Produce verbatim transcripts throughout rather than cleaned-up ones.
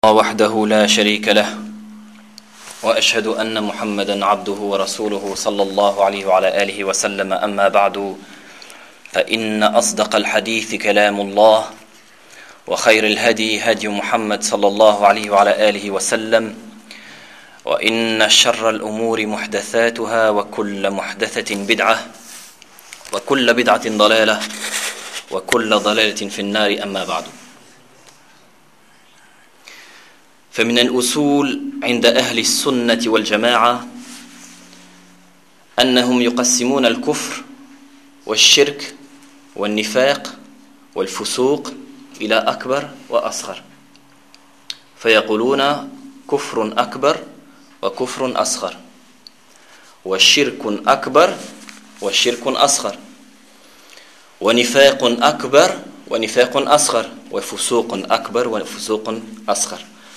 وحده لا شريك له وأشهد أن محمدا عبده ورسوله صلى الله عليه وعلى آله وسلم أما بعد فإن أصدق الحديث كلام الله وخير الهدي هدي محمد صلى الله عليه وعلى آله وسلم وإن شر الأمور محدثاتها وكل محدثة بدعة وكل بدعة ضلالة وكل ضلالة في النار أما بعد. فمن الأصول عند أهل السنة والجماعة أنهم يقسمون الكفر والشرك والنفاق والفسوق إلى أكبر وأصغر، فيقولون كفر أكبر وكفر أصغر، وشرك أكبر وشرك أصغر، ونفاق أكبر ونفاق أصغر، وفسوق أكبر وفسوق أصغر.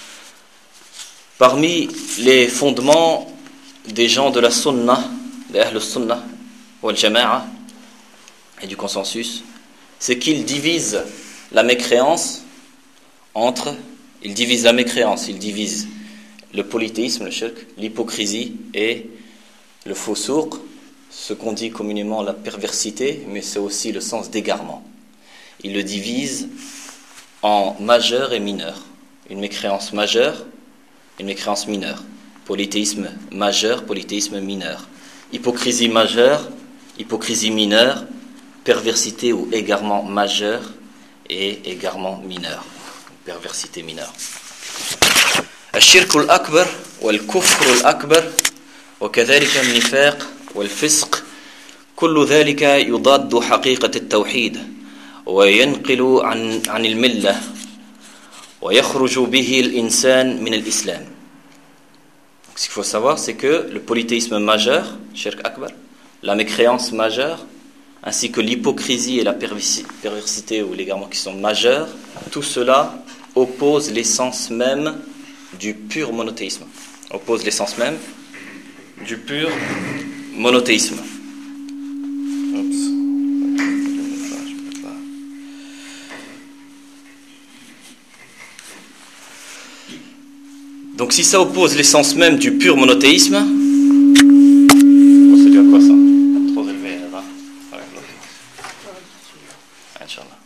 Parmi les fondements des gens de la Sunnah, de Ahl al-Sunnah wal Jama'a et du consensus, c'est qu'ils divisent la mécréance entre, ils divisent la mécréance, ils divisent le polythéisme, le shirk, l'hypocrisie et le fusouq, ce qu'on dit communément la perversité, mais c'est aussi le sens d'égarement. Ils le divisent en majeur et mineur. Une mécréance majeure, une mécréance mineure, polythéisme majeur, polythéisme mineur, hypocrisie majeure, hypocrisie mineure, perversité ou égarement majeur et égarement mineur, perversité mineure. الشرك الأكبر والكفر الأكبر وكذلك النفاق والفسق كل ذلك يضاد حقيقة التوحيد وينقل عن عن الملة ويخرج به الإنسان من الإسلام. Ce qu'il faut savoir, c'est que le polythéisme majeur, shirk akbar, la mécréance majeure, ainsi que l'hypocrisie et la perversité ou l'égarement qui sont majeurs, tout cela oppose l'essence même du pur monothéisme. Oppose l'essence même du pur monothéisme. Donc si ça oppose l'essence même du pur monothéisme, oh, c'est dû à quoi ça? Trop élevé là-bas. Inch'Allah.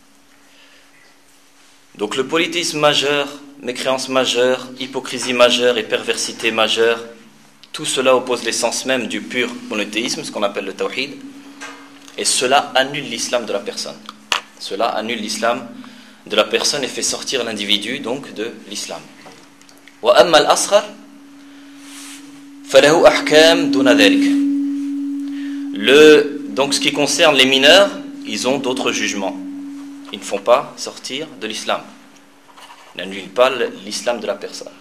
Donc le polythéisme majeur, mécréance majeure, hypocrisie majeure et perversité majeure, tout cela oppose l'essence même du pur monothéisme, ce qu'on appelle le tawhid, et cela annule l'islam de la personne. Cela annule l'islam de la personne et fait sortir l'individu donc de l'islam. وأما الأصغر فله أحكام دون ذلك. Le donc ce qui concerne les mineurs, ils ont d'autres jugements. Ils ne font pas sortir de l'islam. Ils n'annulent pas l'islam de la personne.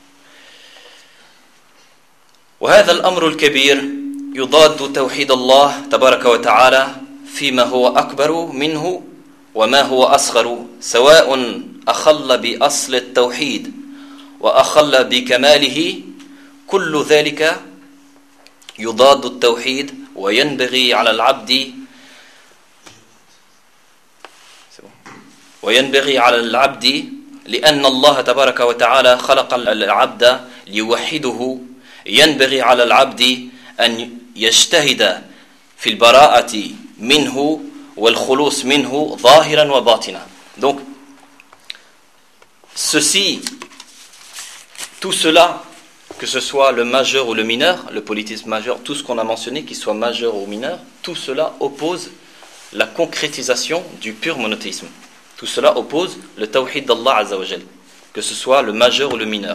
وهذا الأمر الكبير يضاد توحيد الله تبارك وتعالى فيما هو أكبر منه وما هو أصغر سواء أخل بأصل التوحيد وأخل بكماله كل ذلك يضاد التوحيد وينبغي على العبد وينبغي على العبد لأن الله تبارك وتعالى خلق العبد ليوحده ينبغي على العبد أن يجتهد في البراءة منه والخلوص منه ظاهرا وباطنا. Donc ceci, tout cela, que ce soit le majeur ou le mineur, le polythéisme majeur, tout ce qu'on a mentionné, qu'il soit majeur ou mineur, tout cela oppose la concrétisation du pur monothéisme. Tout cela oppose le tawhid d'Allah Azza wa Jal, que ce soit le majeur ou le mineur,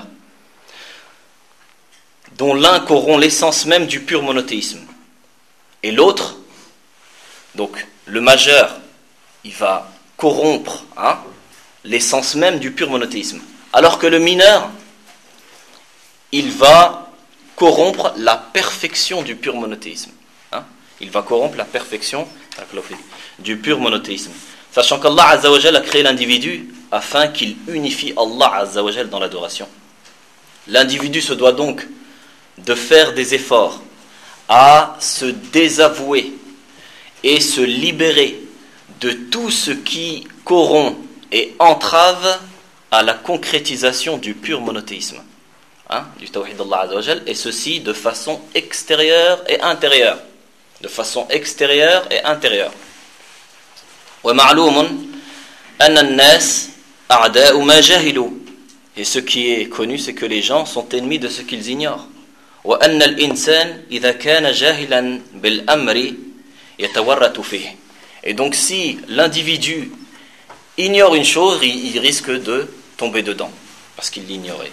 dont l'un corrompt l'essence même du pur monothéisme. Et l'autre, donc le majeur, il va corrompre hein, l'essence même du pur monothéisme. Alors que le mineur, il va corrompre la perfection du pur monothéisme. Hein? Il va corrompre la perfection du pur monothéisme. Sachant qu'Allah Azza wa Jal a créé l'individu afin qu'il unifie Allah Azza wa Jal dans l'adoration. L'individu se doit donc de faire des efforts à se désavouer et se libérer de tout ce qui corrompt et entrave à la concrétisation du pur monothéisme, hein, du tawhid d'Allah Azza wa Jal, et ceci de façon extérieure et intérieure. De façon extérieure et intérieure. وَمَعْلُومٌ أَنَّ النَّاسِ أَعْدَاءُ مَا جَهِلُوا. Et ce qui est connu, c'est que les gens sont ennemis de ce qu'ils ignorent. وَأَنَّ الْإِنسَانِ إِذَا كَانَ جَاهِلًا بِالْأَمْرِ يَتَوَرَّطُ فِيهِ. Et donc si l'individu ignore une chose, il, il risque de tomber dedans, parce qu'il l'ignorait.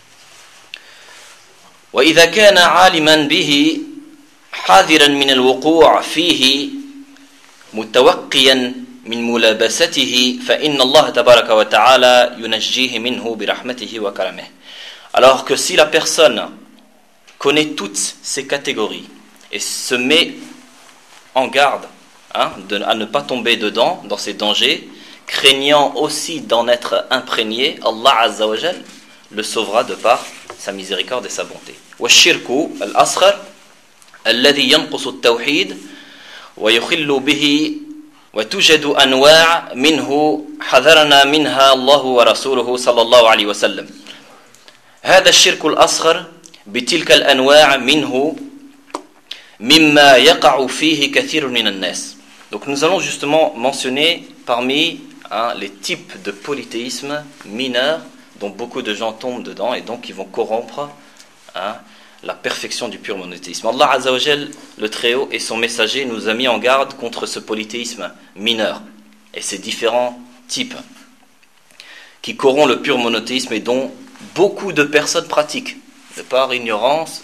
وَإِذَا كَانَ عَالِمًا بِهِ حَاذِرًا مِنَ الْوُقُوعِ فِيهِ مُتَوَقِّيًا من ملابسته فإن الله تبارك وتعالى ينجيه منه برحمته وكرمه. Alors que si la personne connaît toutes ces catégories et se met en garde, hein, de, à ne pas tomber dedans, dans ces dangers, craignant aussi d'en être imprégné, Allah Azza wa Jal le sauvera de par sa miséricorde et sa bonté. والشرك الأصغر الذي ينقص التوحيد ويخل به وتوجد أنواع منه حذرنا منها الله ورسوله صلى الله عليه وسلم. هذا الشرك الأصغر بتلك الأنواع منه مما يقع فيه كثير من الناس. Donc nous allons justement mentionner parmi hein, les types de polythéisme mineur dont beaucoup de gens tombent dedans et donc ils vont corrompre hein, la perfection du pur monothéisme. Allah Azza wa Jal, le Très-Haut et son messager nous a mis en garde contre ce polythéisme mineur et ces différents types qui corrompent le pur monothéisme et dont beaucoup de personnes pratiquent de par ignorance.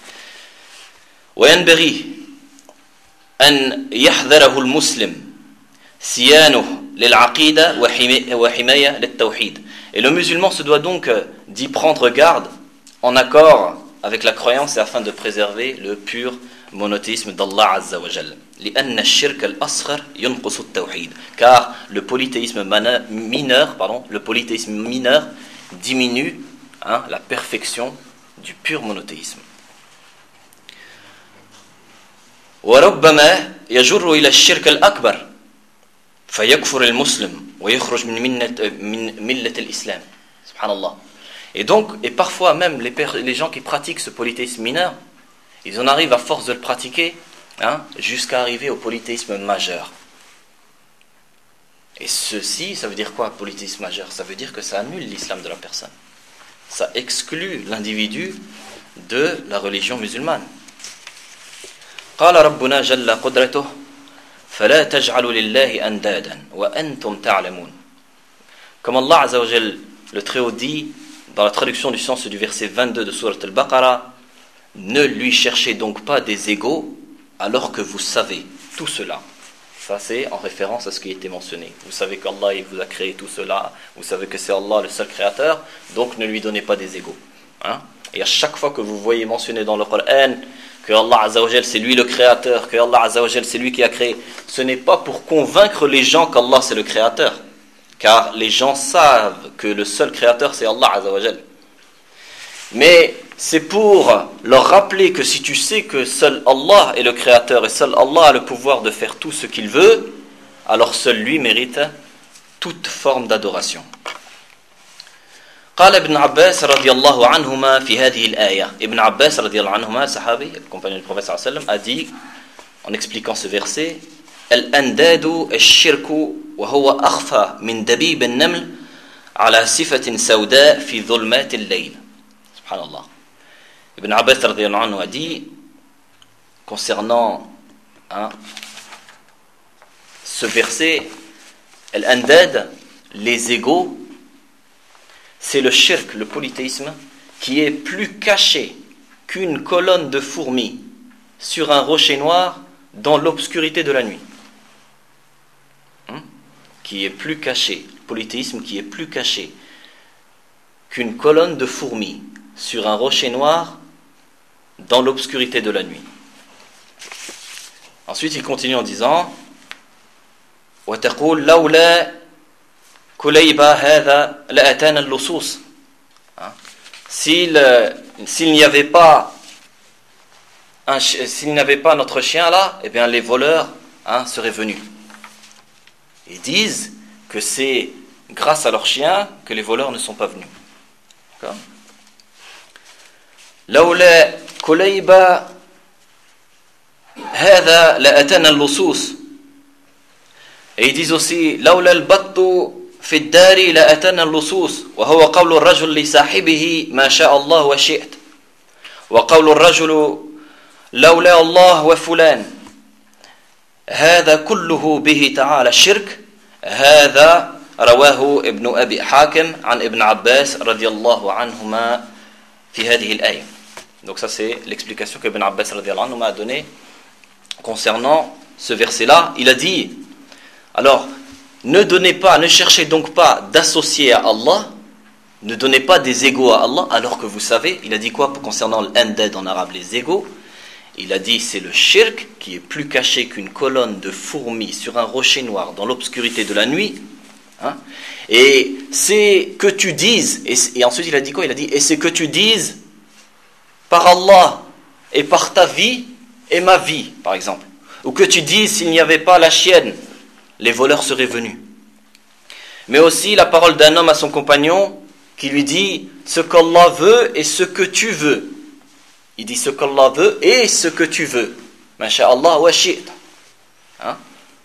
وينبغي أن يحذره المسلم صيانه للعقيدة وحماية للتوحيد. Et le musulman se doit donc d'y prendre garde en accord avec la croyance et afin de préserver le pur monothéisme d'Allah Azza wa Jal. لأن الشرك الأصغر ينقص التوحيد. Car le polythéisme mineur, pardon, le polythéisme mineur diminue hein, la perfection du pur monothéisme. وربما يجر إلى الشرك الأكبر فيكفر المسلم ويخرج من من ملة الإسلام. سبحان الله. Et donc, et parfois même les, les gens qui pratiquent ce polythéisme mineur, ils en arrivent à force de le pratiquer hein, jusqu'à arriver au polythéisme majeur. Et ceci, ça veut dire quoi, polythéisme majeur? Ça veut dire que ça annule l'islam de la personne. Ça exclut l'individu de la religion musulmane. قال ربنا جل قدرته فلا تجعلوا لله أندادا وأنتم تعلمون. Comme Allah Azza wa Jal, le Très-Haut dit dans la traduction du sens du verset vingt-deux de Sourate Al-Baqarah, ne lui cherchez donc pas des égaux alors que vous savez tout cela. Ça c'est en référence à ce qui a été mentionné. Vous savez qu'Allah il vous a créé tout cela, vous savez que c'est Allah le seul créateur, donc ne lui donnez pas des égaux. Hein? Et à chaque fois que vous voyez mentionné dans le Coran que Allah Azza wa Jal c'est lui le créateur, que Allah Azza wa Jal c'est lui qui a créé, ce n'est pas pour convaincre les gens qu'Allah c'est le créateur. Car les gens savent que le seul créateur c'est Allah Azza wa Jal. Mais c'est pour leur rappeler que si tu sais que seul Allah est le créateur et seul Allah a le pouvoir de faire tout ce qu'il veut, alors seul lui mérite toute forme d'adoration. قال ابن عباس رضي الله عنهما في هذه الآية. Ibn Abbas رضي الله عنهما, sahabi, le compagnon du prophète صلى الله عليه وسلم, a dit en expliquant ce verset: الأنداد الشرك وهو أخفى من دبيب النمل على صفة سوداء في ظلمات الليل. Subhanallah. Ibn Abbas radiyallahu anhu a dit concernant hein, ce verset, Al-Andad, les égaux, c'est le shirk, le polythéisme, qui est plus caché qu'une colonne de fourmis sur un rocher noir dans l'obscurité de la nuit. Hein? Qui est plus caché, le polythéisme qui est plus caché qu'une colonne de fourmis sur un rocher noir dans l'obscurité de la nuit. Ensuite, il continue en disant: وَتَقُولْ لَوْلَا كُلَيْبَ هَذَا لَأَتَانَا اللُّصُوص. S'il, s'il n'y avait pas un, s'il n'y avait pas notre chien là, eh bien les voleurs hein, seraient venus. Ils disent que c'est grâce à leurs chiens, que les voleurs ne sont pas venus. D'accord? لولا كليبة هذا لأتانا اللصوص. Et ils disent aussi لولا البط في الدار لأتانا اللصوص وهو قول الرجل لصاحبه ما شاء الله وشئت وقول الرجل لولا الله وفلان هذا كله به تعالى الشرك. هذا رواه ابن أبي حاكم عن ابن عباس رضي الله عنهما في هذه الآية. Donc ça c'est l'explication que Ibn Abbas radiallahu anhu m'a donnée concernant ce verset-là. Il a dit, alors ne donnez pas, ne cherchez donc pas d'associer à Allah, ne donnez pas des égaux à Allah, alors que vous savez, il a dit quoi concernant l'andad en arabe, les égaux? Il a dit c'est le shirk qui est plus caché qu'une colonne de fourmis sur un rocher noir dans l'obscurité de la nuit. Hein? Et c'est que tu dises, et, et ensuite il a dit quoi? Il a dit et c'est que tu dises par Allah et par ta vie et ma vie, par exemple. Ou que tu dises s'il n'y avait pas la chienne, les voleurs seraient venus. Mais aussi la parole d'un homme à son compagnon qui lui dit ce qu'Allah veut et ce que tu veux. Il dit ce qu'Allah veut et ce que tu veux. Masha'Allah wa shi'ta. Hein?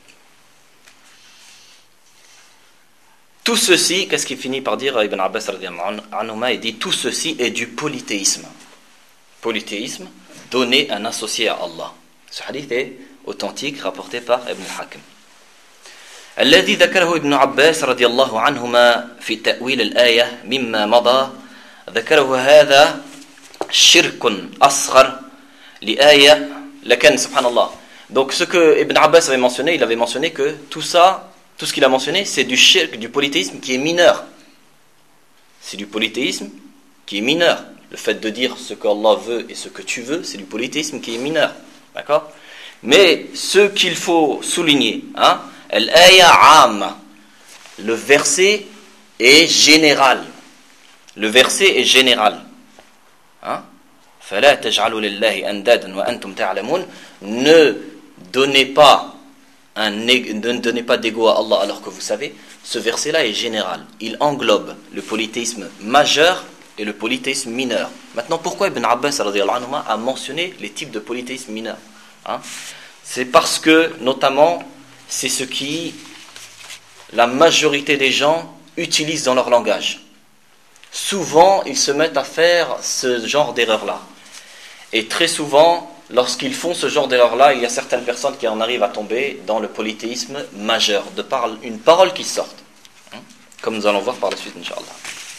Tout ceci, qu'est-ce qu'il finit par dire Ibn Abbas radiyallahu anhu? Il dit tout ceci est du polythéisme. Polythéisme, donner un associé à Allah. Ce hadith est authentique, rapporté par Ibn al-Hakim. الذي ذكره ابن عباس رضي الله عنهما في تأويل الآية مما مضى ذكره هذا شرك أصغر لآية لكن سبحان الله. Donc ce que Ibn Abbas avait mentionné, il avait mentionné que tout ça, tout ce qu'il a mentionné, c'est du shirk, du polythéisme qui est mineur. C'est du polythéisme qui est mineur. Le fait de dire ce qu'Allah veut et ce que tu veux, c'est du polythéisme qui est mineur. D'accord? Mais ce qu'il faut souligner, hein, Al-aya am, le verset est général. Le verset est général. Hein? فَلَا تَجْعَلُوا لِلَّهِ أَنْدَادًا وَأَنْتُمْ تَعْلَمُونَ. Ne donnez pas un, ne donnez pas d'égo à Allah alors que vous savez. Ce verset-là est général. Il englobe le polythéisme majeur et le polythéisme mineur. Maintenant, pourquoi Ibn Abbas radiyallahu anhu a mentionné les types de polythéisme mineur? Hein? C'est parce que, notamment, c'est ce qui la majorité des gens utilisent dans leur langage. Souvent, ils se mettent à faire ce genre d'erreur-là. Et très souvent, lorsqu'ils font ce genre d'erreur-là, il y a certaines personnes qui en arrivent à tomber dans le polythéisme majeur, de par une parole qui sort. Comme nous allons voir par la suite, Inch'Allah.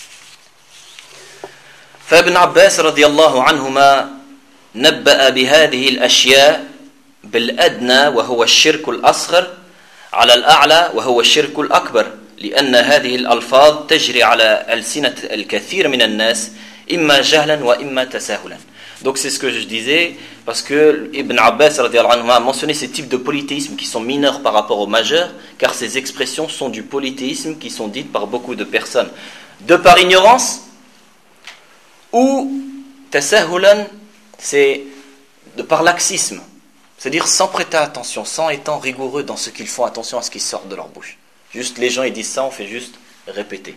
فابن عباس رضي الله عنهما نبأ بهذه الأشياء بالأدنى وهو الشرك الأصغر على الأعلى وهو الشرك الأكبر لأن هذه الألفاظ تجري على ألسنة الكثير من الناس إما جهلا وإما تساهلا. Donc c'est ce que je disais, parce que Ibn Abbas radiyallahu anhu a mentionné ces types de polythéisme qui sont mineurs par rapport aux majeurs, car ces expressions sont du polythéisme qui sont dites par beaucoup de personnes de par ignorance, ou tasahulan, c'est de par laxisme, c'est-à-dire sans prêter attention, sans étant rigoureux dans ce qu'ils font attention à ce qui sort de leur bouche. Juste les gens ils disent ça, on fait juste répéter.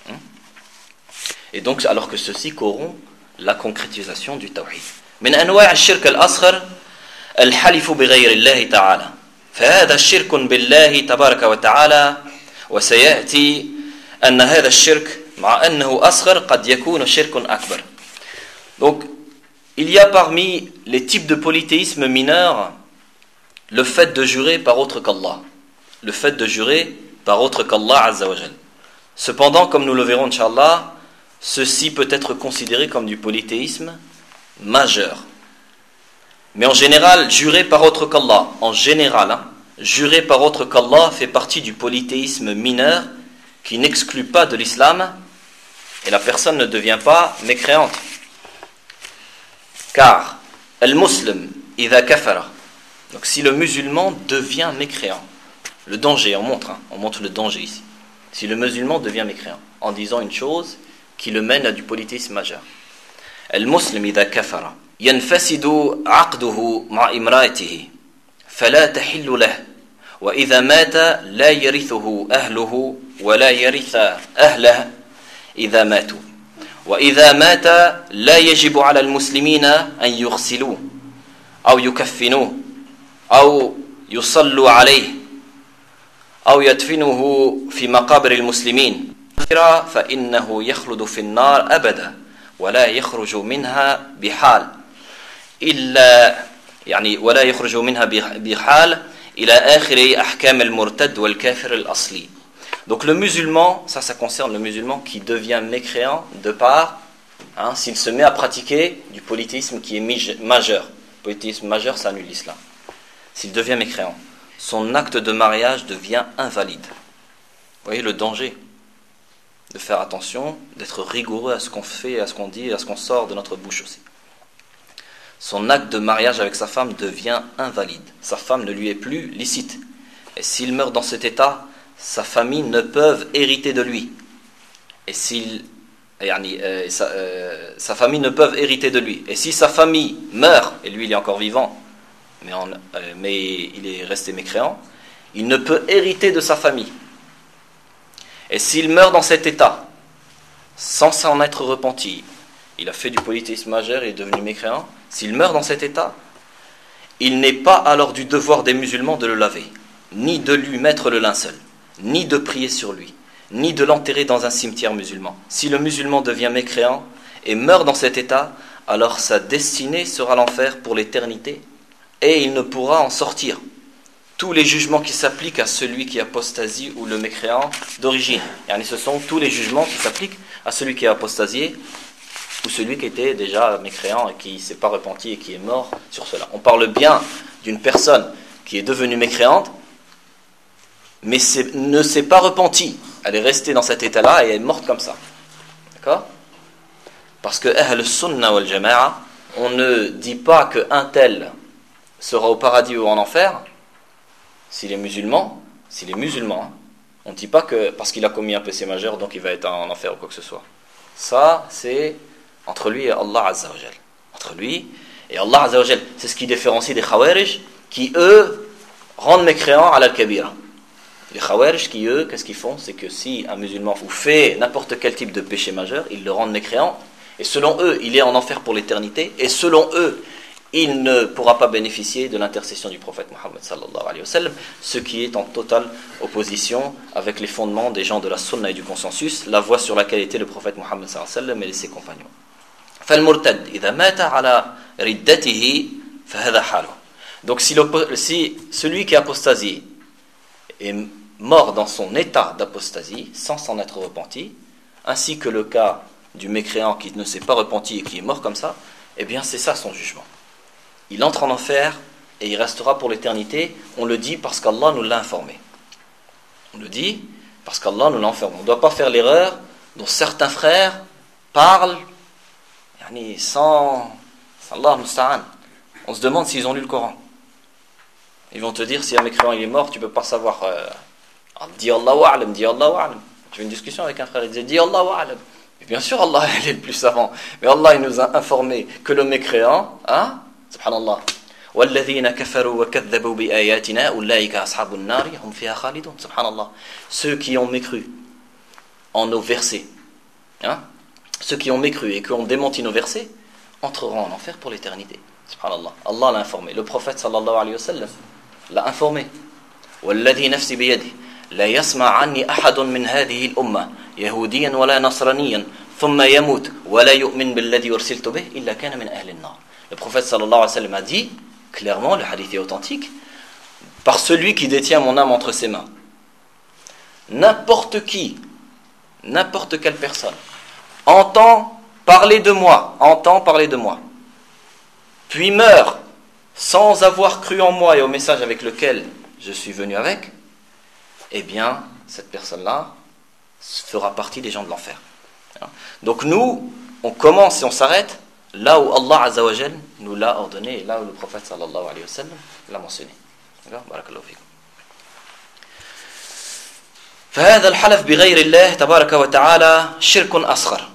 Et donc alors que ceci corrompt la concrétisation du tawhid. من أنواع الشرك الأصغر الحلف بغير الله تعالى. فهذا الشرك بالله تبارك وتعالى وسيأتي أن هذا الشرك مع أنه أصغر قد يكون شرك أكبر. Donc il y a parmi les types de polythéisme mineur le fait de jurer par autre qu'Allah. Le fait de jurer par autre qu'Allah Azza wa Jal. Cependant, comme nous le verrons Inch'Allah, ceci peut être considéré comme du polythéisme majeur. Mais en général, jurer par autre qu'Allah, en général, hein, jurer par autre qu'Allah fait partie du polythéisme mineur qui n'exclut pas de l'islam et la personne ne devient pas mécréante. Car, al-muslim, idha kafara. Donc si le musulman devient mécréant, le danger, on montre, hein, on montre le danger ici. Si le musulman devient mécréant, en disant une chose qui le mène à du polythéisme majeur. المسلم إذا كفر ينفسد عقده مع امرأته فلا تحل له وإذا مات لا يرثه أهله ولا يرث أهله إذا ماتوا وإذا مات لا يجب على المسلمين أن يغسلوه أو يكفنوه أو يصلوا عليه أو يدفنوه في مقابر المسلمين فإنه يخلد في النار أبدا ولا يخرج منها بحال إلا يعني ولا يخرج منها بحال إلى آخر أحكام المرتد والكافر الأصلي. Donc le musulman, ça, ça concerne le musulman qui devient mécréant de par, hein, s'il se met à pratiquer du polythéisme qui est majeur. Le polythéisme majeur, ça annule l'islam. S'il devient mécréant, son acte de mariage devient invalide. Vous voyez le danger de faire attention, d'être rigoureux à ce qu'on fait, à ce qu'on dit, à ce qu'on sort de notre bouche aussi. Son acte de mariage avec sa femme devient invalide. Sa femme ne lui est plus licite. Et s'il meurt dans cet état, sa famille ne peuvent hériter de lui. Et s'il, euh, sa, euh, sa famille ne peuvent hériter de lui. Et si sa famille meurt, et lui il est encore vivant, mais, en, euh, mais il est resté mécréant, il ne peut hériter de sa famille. Et s'il meurt dans cet état, sans s'en être repenti, il a fait du polythéisme majeur et est devenu mécréant, s'il meurt dans cet état, il n'est pas alors du devoir des musulmans de le laver, ni de lui mettre le linceul, ni de prier sur lui, ni de l'enterrer dans un cimetière musulman. Si le musulman devient mécréant et meurt dans cet état, alors sa destinée sera l'enfer pour l'éternité et il ne pourra en sortir. Tous les jugements qui s'appliquent à celui qui apostasie ou le mécréant d'origine. Et ce sont tous les jugements qui s'appliquent à celui qui a apostasié ou celui qui était déjà mécréant et qui ne s'est pas repenti et qui est mort sur cela. On parle bien d'une personne qui est devenue mécréante, mais ne s'est pas repentie. Elle est restée dans cet état-là et elle est morte comme ça. D'accord ? Parce que Ahl Sunnah wal Jama'a, on ne dit pas qu'un tel sera au paradis ou en enfer s'il est musulman. S'il est musulman, hein. On ne dit pas que parce qu'il a commis un péché majeur, donc il va être en enfer ou quoi que ce soit. Ça, c'est entre lui et Allah Azza wa Jal. Entre lui et Allah Azza wa Jal. C'est ce qui différencie des Khawarij qui, eux, rendent mécréants à l'al-kabira. Les Khawarij qui, eux, qu'est-ce qu'ils font ? C'est que si un musulman ou fait n'importe quel type de péché majeur, ils le rendent mécréant. Et selon eux, il est en enfer pour l'éternité. Et selon eux, il ne pourra pas bénéficier de l'intercession du prophète Mohammed sallallahu alayhi wa sallam, ce qui est en totale opposition avec les fondements des gens de la sunna et du consensus, la voie sur laquelle était le prophète Mohammed sallallahu alayhi wa sallam et ses compagnons. فالمرتد إذا مات على ردته فهذا حاله. Donc si, si celui qui est apostasie est mort dans son état d'apostasie sans s'en être repenti, ainsi que le cas du mécréant qui ne s'est pas repenti et qui est mort comme ça, eh bien c'est ça son jugement. Il entre en enfer et il restera pour l'éternité. On le dit parce qu'Allah nous l'a informé. On le dit parce qu'Allah nous l'a informé. On ne doit pas faire l'erreur dont certains frères parlent yani, sans, sans Allah musta'an. On se demande s'ils ont lu le Coran. Ils vont te dire si un mécréant il est mort, tu ne peux pas savoir. Euh, dis Allahu a'lam, dis Allahu a'lam. J'ai eu une discussion avec un frère, il disait dis Allahu a'lam. Et bien sûr, Allah il est le plus savant. Mais Allah il nous a informé que le mécréant, hein, subhanallah, والذين كفروا وكذبوا بآياتنا أولئك أصحاب النار هم فيها خالدون. Subhanallah. Ceux qui ont mécru en nos versets, hein, ceux qui ont mécru et qui ont démenti nos versets, entreront en enfer pour l'éternité. Subhanallah. Allah l'a informé. Le prophète sallallahu alayhi wa sallam l'a informé. والذي نفسي بيده لا يسمع عني أحد من هذه الأمة يهوديا ولا نصرانيا ثم يموت ولا يؤمن بالذي أرسلت به إلا كان من أهل النار. Le prophète sallallahu alayhi wa sallam a dit clairement, le hadith est authentique, par celui qui détient mon âme entre ses mains, n'importe qui, n'importe quelle personne entend parler de moi, entend parler de moi, puis meurt sans avoir cru en moi et au message avec lequel je suis venu avec, eh bien, cette personne-là fera partie des gens de l'enfer. Donc nous, on commence et on s'arrête là où Allah Azza wa Jal nous l'a ordonné et là où le prophète sallallahu alayhi wa sallam l'a mentionné. D'accord ? Barakallahu fikum. فهذا الحلف بغير الله تبارك وتعالى شرك أصغر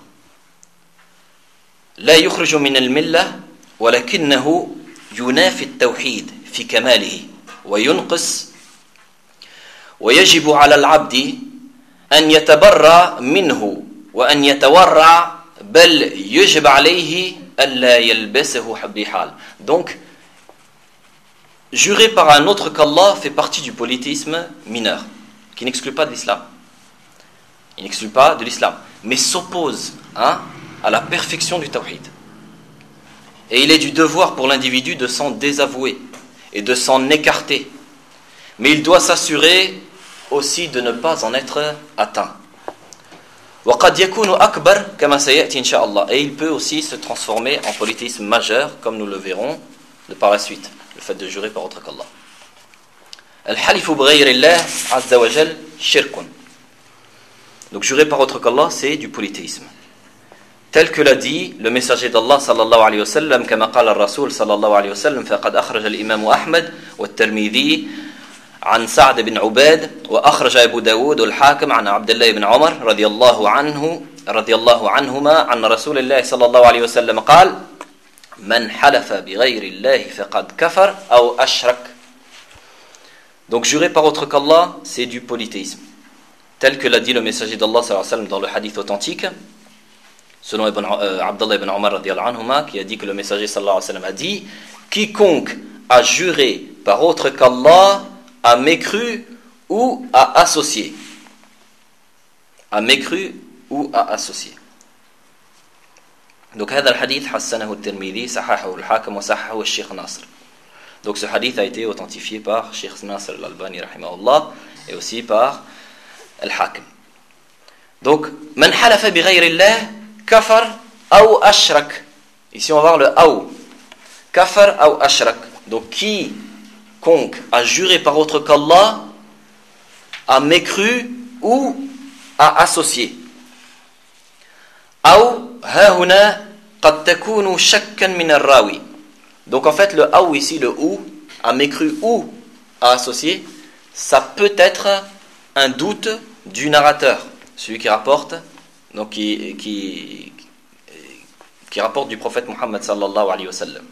لا يخرج من الملة ولكنه ينافي التوحيد في كماله وينقص ويجب على العبد أن يتبرأ منه وأن يتورع بل يجب عليه ألا يلبسه بحال. Donc, jurer par un autre qu'Allah fait partie du polythéisme mineur, qui n'exclut pas de l'islam. Il n'exclut pas de l'islam, mais s'oppose hein, à la perfection du tawhid. Et il est du devoir pour l'individu de s'en désavouer et de s'en écarter. Mais il doit s'assurer aussi de ne pas en être atteint. وقد يكون أكبر كما سيأتي إن شاء الله. Et il peut aussi se transformer en polythéisme majeur, comme nous le verrons de par la suite, le fait de jurer par autre qu'Allah. الحلف بغير الله عز وجل شرك. Donc jurer par autre qu'Allah, c'est du polythéisme. Tel que l'a dit le messager d'Allah sallallahu alayhi wa sallam, كما قال الرسول صلى الله عليه وسلم, فقد أخرج الإمام أحمد والترمذي عن سعد بن عباد وأخرج أبو داود والحاكم عن عبد الله بن عمر رضي الله عنه رضي الله عنهما عن رسول الله صلى الله عليه وسلم قال من حلف بغير الله فقد كفر أو أشرك. Donc jurer par autre qu'Allah, c'est du polythéisme. Tel que l'a dit le messager d'Allah sallallahu alayhi wa sallam dans le hadith authentique, selon Ibn, euh, Abdullah ibn Omar radiyallahu anhuma, qui a dit que le messager sallallahu alayhi wa sallam a dit quiconque a juré par autre qu'Allah a mécru ou a associé. A mécru ou a associé. Donc, هذا الحديث حسنه الترمذي صححه الحاكم وصححه الشيخ ناصر. Donc, ce hadith a été authentifié par Cheikh Nasr al-Albani rahimahullah et aussi par al-Hakim. Donc, من حلف بغير الله كفر أو أشرك. Ici, on va voir le أو. كفر أو أشرك. Donc, qui quiconque a juré par autre qu'Allah a mécru ou a associé. أو ها هنا قد تكون شكا من الراوي. Donc en fait le أو ici, le ou, a mécru ou a associé, ça peut être un doute du narrateur, celui qui rapporte, donc qui, qui, qui rapporte du prophète Muhammad sallallahu alayhi wa sallam.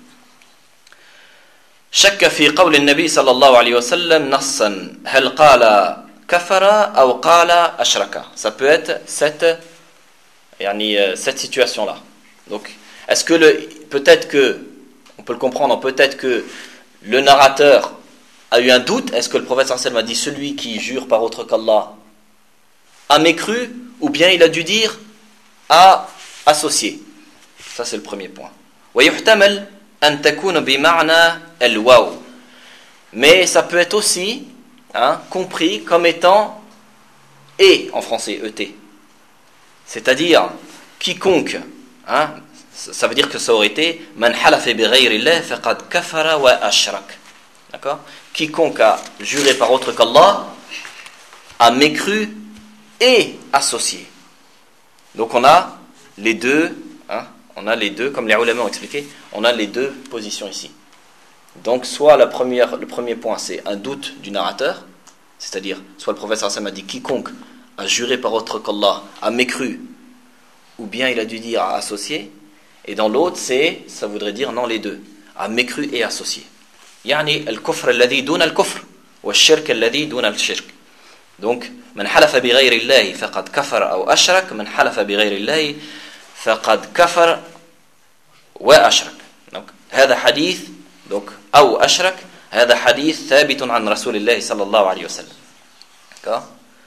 شك في قول النبي صلى الله عليه وسلم نصا هل قال كفر أو قال أشرك. Ça peut être cette, يعني, cette situation là. Donc est-ce que le, peut-être que on peut le comprendre, peut-être que le narrateur a eu un doute, est-ce que le prophète sallallahu alayhi wa sallam a dit celui qui jure par autre qu'Allah a mécru, ou bien il a dû dire a associé. Ça c'est le premier point. ويحتمل أن تكون بمعنى الواو. Mais ça peut être aussi hein, compris comme étant et en français, et. C'est-à-dire quiconque, hein, ça veut dire que ça aurait été man halafa bi ghayri Allah faqad kafara wa ashrak. D'accord? Quiconque a juré par autre qu'Allah a mécru et associé. Donc on a les deux, hein, on a les deux, comme les ulama ont expliqué, on a les deux positions ici. Donc soit la première, le premier point c'est un doute du narrateur, c'est-à-dire soit le prophète sallallahu alayhi wa sallam a dit quiconque a juré par autre qu'Allah a mécru, ou bien il a dû dire a associé, et dans l'autre c'est, ça voudrait dire non les deux, a mécru et associé. يعني الكفر الذي دون الكفر والشرك الذي دون الشرك. Donc من حلف بغير الله فقد كفر أو أشرك من حلف بغير الله فقد كفر وأشرك. Donc هذا حديث donc أو أشرك هذا حديث ثابت عن رسول الله صلى الله عليه وسلم. D'accord?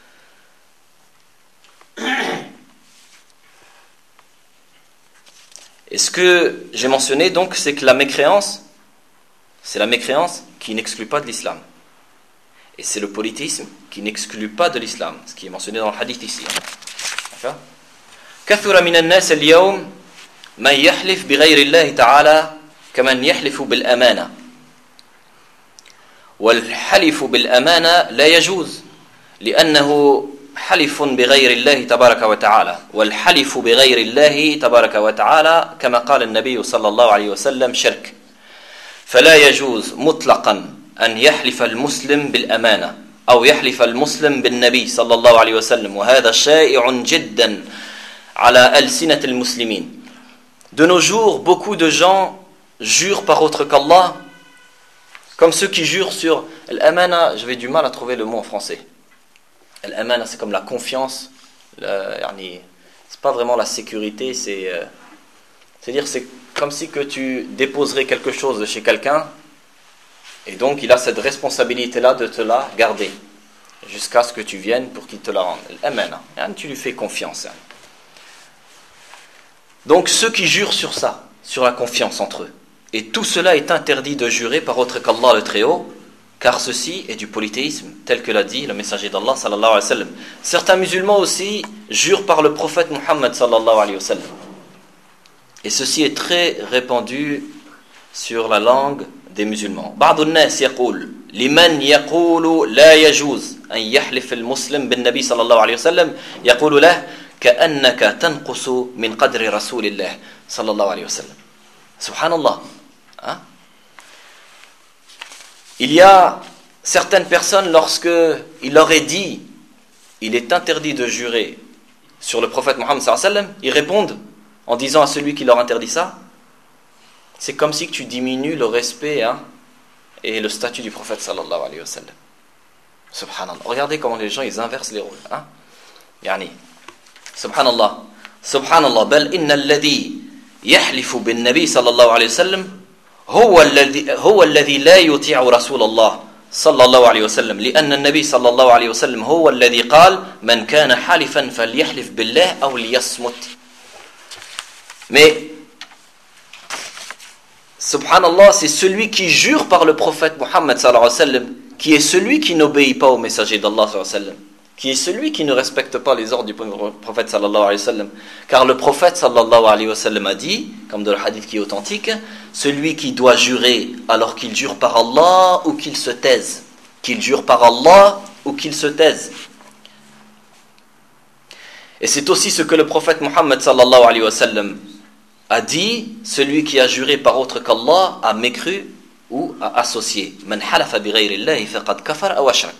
Et ce que j'ai mentionné donc c'est que la mécréance, c'est la mécréance qui n'exclut pas de l'islam. Et c'est le polythéisme qui n'exclut pas de l'islam, ce qui est mentionné dans le hadith ici. D'accord? كثر من الناس اليوم من يحلف بغير الله تعالى كمن يحلف بالأمانة. والحلف بالأمانة لا يجوز لأنه حلف بغير الله تبارك وتعالى. والحلف بغير الله تبارك وتعالى كما قال النبي صلى الله عليه وسلم شرك. فلا يجوز مطلقا أن يحلف المسلم بالأمانة أو يحلف المسلم بالنبي صلى الله عليه وسلم وهذا شائع جدا على ألسنة المسلمين. De nos jours, beaucoup de gens jurent par autre qu'Allah, comme ceux qui jurent sur l'amana, j'avais du mal à trouver le mot en français. L'amana, c'est comme la confiance. Le, yani, c'est pas vraiment la sécurité, c'est, euh, c'est-à-dire c'est comme si que tu déposerais quelque chose de chez quelqu'un, et donc il a cette responsabilité-là de te la garder jusqu'à ce que tu viennes pour qu'il te la rende. L'amana, yani, tu lui fais confiance. Yani. Donc ceux qui jurent sur ça, sur la confiance entre eux, et tout cela est interdit de jurer par autre qu'Allah le Très-Haut, car ceci est du polythéisme, tel que l'a dit le messager d'Allah sallallahu alayhi wa sallam. Certains musulmans aussi jurent par le prophète Muhammad sallallahu alayhi wa sallam. Et ceci est très répandu sur la langue des musulmans. بعض الناس يقول لمن يقول لا يجوز أن يحلف المسلم بالنبي صلى الله عليه وسلم يقول له كأنك تنقص من قدر رسول الله صلى الله عليه وسلم. Subhanallah. Hein? Il y a certaines personnes, lorsque il leur est dit il est interdit de jurer sur le prophète Muhammad sallallahu alayhi wa sallam, ils répondent en disant à celui qui leur interdit ça, c'est comme si tu diminues le respect hein, et le statut du prophète sallallahu alayhi wa sallam. Subhanallah. Regardez comment les gens ils inversent les rôles. Hein? Yani, subhanallah. Subhanallah. Bal inna alladhi yahlifu bin nabi sallallahu alayhi wa sallam هو الذي هو الذي لا يطيع رسول الله صلى الله عليه وسلم لأن النبي صلى الله عليه وسلم هو الذي قال من كان حالفا فليحلف بالله أو ليصمت. Mais subhanallah, c'est celui qui jure par le prophète Muhammad sallallahu alayhi wa sallam qui est celui qui n'obéit pas au messager d'Allah sallallahu alayhi wa sallam, qui est celui qui ne respecte pas les ordres du prophète sallallahu alayhi wa sallam. Car le prophète sallallahu alayhi wa sallam a dit, comme dans le hadith qui est authentique, celui qui doit jurer alors qu'il jure par Allah ou qu'il se taise. Qu'il jure par Allah ou qu'il se taise. Et c'est aussi ce que le prophète Muhammad sallallahu alayhi wa sallam a dit, celui qui a juré par autre qu'Allah a mécru ou a associé. Man halafa bi ghayri Allahi faqad kafara aw ashrak.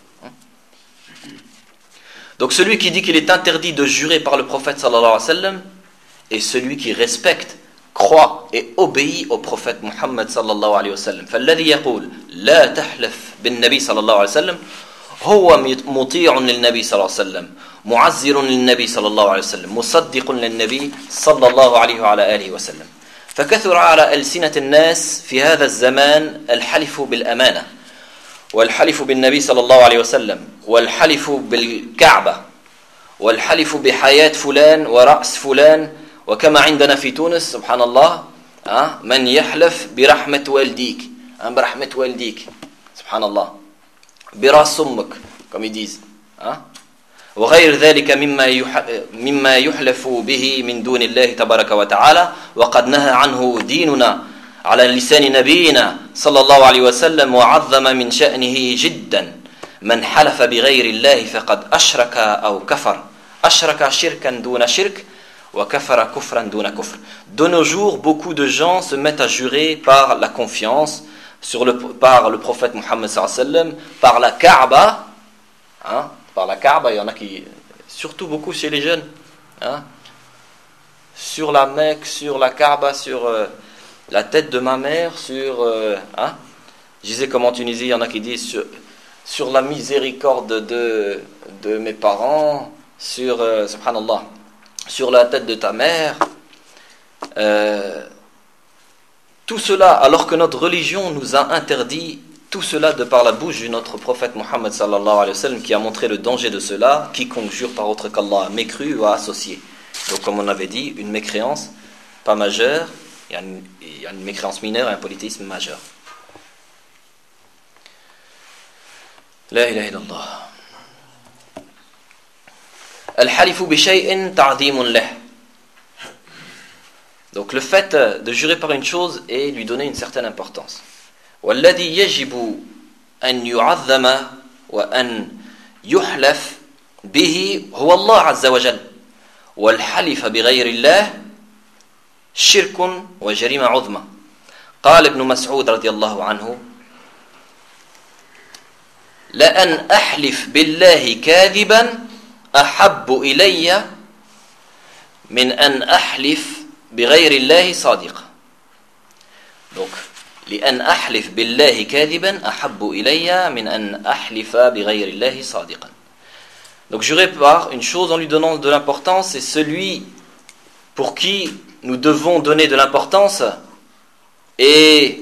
Donc celui qui dit qu'il est interdit de jurer par le prophète sallallahu alayhi wa sallam est celui qui respecte, croit et obéit au prophète Muhammad sallallahu alayhi wa sallam. فالذي يقول لا تحلف بالنبي صلى الله عليه وسلم هو مطيع للنبي صلى الله عليه وسلم معزر للنبي صلى الله عليه وسلم مصدق للنبي صلى الله عليه وعلى آله وسلم. فكثر على ألسنة الناس في هذا الزمان الحلف بالأمانة والحلف بالنبي صلى الله عليه وسلم والحلف بالكعبة والحلف بحياة فلان ورأس فلان وكما عندنا في تونس سبحان الله من يحلف برحمة والديك برحمة والديك سبحان الله براس أمك comme ils disent وغير ذلك مما مما يحلف به من دون الله تبارك وتعالى وقد نهى عنه ديننا على لسان نبينا صلى الله عليه وسلم وعظم من شأنه جدا من حلف بغير الله فقد أشرك أو كفر أشرك شركا دون شرك وكفر كفرا دون كفر. De nos jours, beaucoup de gens se mettent à jurer par la confiance sur le, par le prophète Muhammad sallallahu alayhi wa sallam, par la Kaaba, hein, par la Kaaba, il y en a qui, surtout beaucoup chez les jeunes, hein, sur la Mecque, sur la Kaaba, sur euh, la tête de ma mère, sur, euh, hein, je disais comme en Tunisie, il y en a qui disent sur, sur la miséricorde de, de mes parents, sur, euh, subhanallah, sur la tête de ta mère, euh, tout cela, alors que notre religion nous a interdit tout cela de par la bouche de notre prophète Muhammad sallallahu alayhi wa sallam qui a montré le danger de cela, quiconque jure par autre qu'Allah a mécru ou a associé. Donc comme on avait dit, une mécréance pas majeure, il y a une, il y a une mécréance mineure et un polythéisme majeur. La ilaha illallah. Al-halifu bi shay'in ta'dhimun lah. Donc le fait de jurer par une chose et lui donner une certaine importance. والذي يجب أن يعظم وأن يحلف به هو الله عز وجل والحلف بغير الله شرك وجريمة عظمى. قال ابن مسعود رضي الله عنه لأن أحلف بالله كاذبا أحب إلي من أن أحلف بغير الله صادقا. Donc لأن أحلف بالله كاذبا أحب إلي من أن أحلف بغير الله صادقا. Donc jurer par une chose en lui donnant de l'importance, c'est celui pour qui nous devons donner de l'importance, et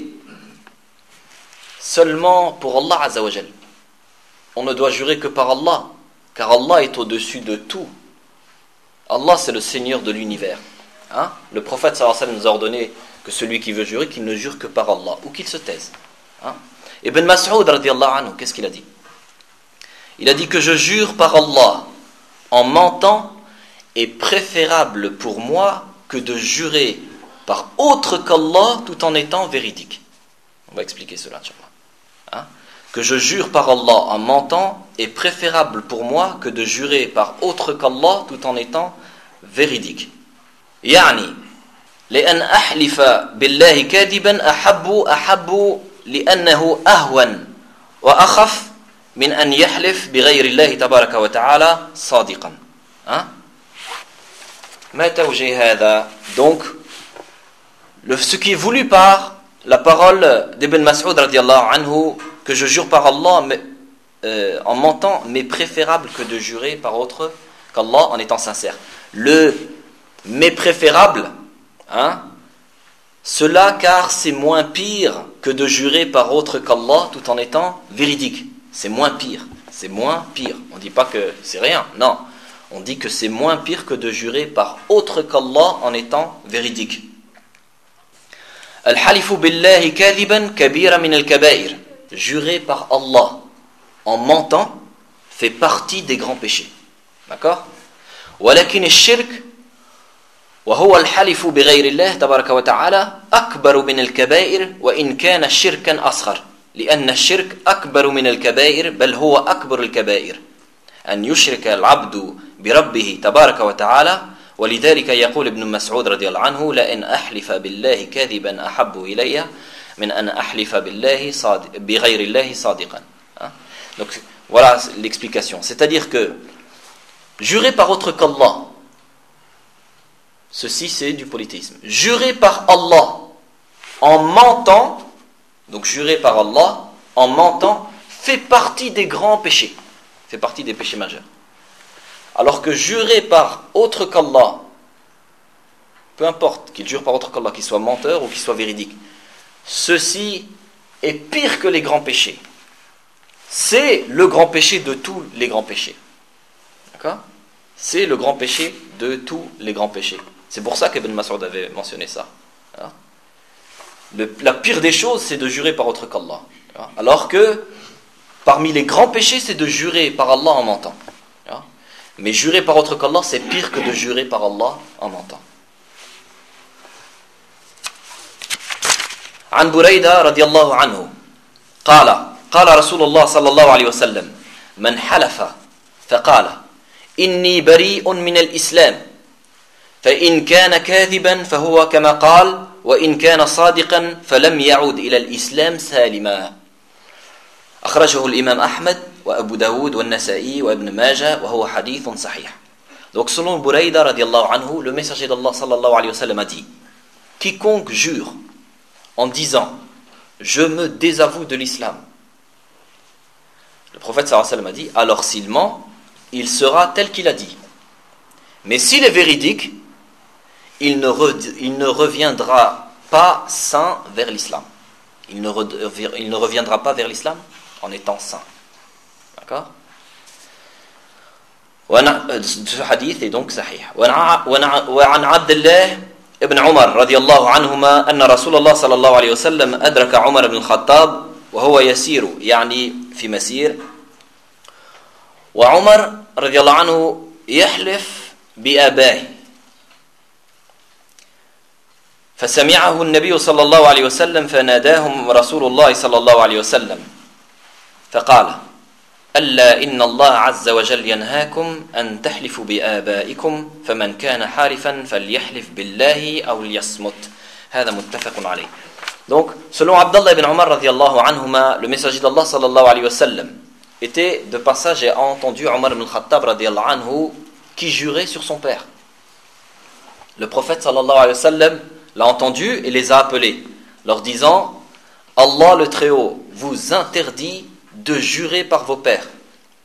seulement pour Allah Azza wa Jal. On ne doit jurer que par Allah, car Allah est au-dessus de tout. Allah, c'est le Seigneur de l'univers. Hein? Le prophète sallallahu alayhi wa sallam nous a ordonné que celui qui veut jurer, qu'il ne jure que par Allah, ou qu'il se taise. Hein? Ibn Mas'ud radiyallahu anhu, qu'est-ce qu'il a dit? Il a dit que je jure par Allah en mentant est préférable pour moi que de jurer par autre qu'Allah tout en étant véridique. On va expliquer cela, Inch'Allah. Hein? Que je jure par Allah en mentant est préférable pour moi que de jurer par autre qu'Allah tout en étant véridique. يعني لأن أحلف بالله كاذبا أحب أحب لأنه أهون وأخف من أن يحلف بغير الله تبارك وتعالى صادقا. Hein? ما توجيه هذا. Donc le, ce qui est voulu par la parole d'Ibn Mas'ud radiyallahu anhu, que je jure par Allah mais, euh, en mentant, mais préférable que de jurer par autre qu'Allah en étant sincère. Le mais préférable, hein, cela car c'est moins pire que de jurer par autre qu'Allah tout en étant véridique. C'est moins pire, c'est moins pire. On ne dit pas que c'est rien, non. On dit que c'est moins pire que de jurer par autre qu'Allah en étant véridique. Al-halifu billahi kadhiban kabira min al-kabair. Jurer par Allah en mentant fait partie des grands péchés. D'accord? Walakin al-shirk wa huwa al-halifu bighayri Allah tabaraka wa ta'ala akbaru min al-kabair wa in kana shirkan asghar. لأن الشرك أكبر من الكبائر بل هو أكبر الكبائر أن يشرك العبد بربه تبارك وتعالى ولذلك يقول ابن مسعود رضي الله عنه لأن أحلف بالله كاذبا أحب إلي من أن أحلف بالله صادق بغير الله صادقا. Donc voilà l'explication. C'est-à-dire que jurer par autre qu'Allah, ceci c'est du polythéisme. Jurer par Allah en mentant, donc jurer par Allah en mentant fait partie des grands péchés, fait partie des péchés majeurs. Alors que jurer par autre qu'Allah, peu importe qu'il jure par autre qu'Allah, qu'il soit menteur ou qu'il soit véridique, ceci est pire que les grands péchés. C'est le grand péché de tous les grands péchés. D'accord? C'est le grand péché de tous les grands péchés. C'est pour ça qu'Ibn Mas'ud avait mentionné ça. Alors, Le, la pire des choses, c'est de jurer par autre qu'Allah. Alors que, parmi les grands péchés, c'est de jurer par Allah en mentant. Mais jurer par autre qu'Allah, c'est pire que de jurer par Allah en mentant. عن بريدة رضي الله عنه قال قال رسول الله صلى الله عليه وسلم من حلف فقال إني بريء من الإسلام فإن كان كاذبا فهو كما قال وإن كان صادقا فلم يعود إلى الإسلام سالما. أخرجه الإمام أحمد وأبو داود والنسائي وابن ماجه وهو حديث صحيح. Donc selon Burayda radiallahu anhu, le messager d'Allah sallallahu alayhi wa sallam a dit: quiconque jure en disant je me désavoue de l'islam, le prophète sallallahu alayhi wa sallam a dit, alors s'il ment, il sera tel qu'il a dit. Mais s'il est véridique, il ne, re, il ne reviendra pas saint vers l'islam. Il ne, re, il ne reviendra pas vers l'islam en étant saint. D'accord? Ce hadith est donc sahih. وعن عبد الله ابن عمر رضي الله عنهما أن رسول الله صلى الله عليه وسلم أدرك عمر بن الخطاب وهو يسير يعني في مسير وعمر رضي الله عنه يحلف بآبائه فسمعه النبي صلى الله عليه وسلم فناداهم رسول الله صلى الله عليه وسلم فقال ألا إن الله عز وجل ينهاكم أن تحلفوا بآبائكم فمن كان حالفا فليحلف بالله أو ليصمت. هذا متفق عليه. Donc, selon Abdallah ibn Umar radiallahu anhuma, le messager d'Allah sallallahu alayhi wa sallam était de passage et a entendu Omar ibn Khattab radiallahu anhu qui jurait sur son père. Le prophète sallallahu alayhi wa sallam l'a entendu et les a appelés, leur disant: Allah le Très-Haut vous interdit de jurer par vos pères,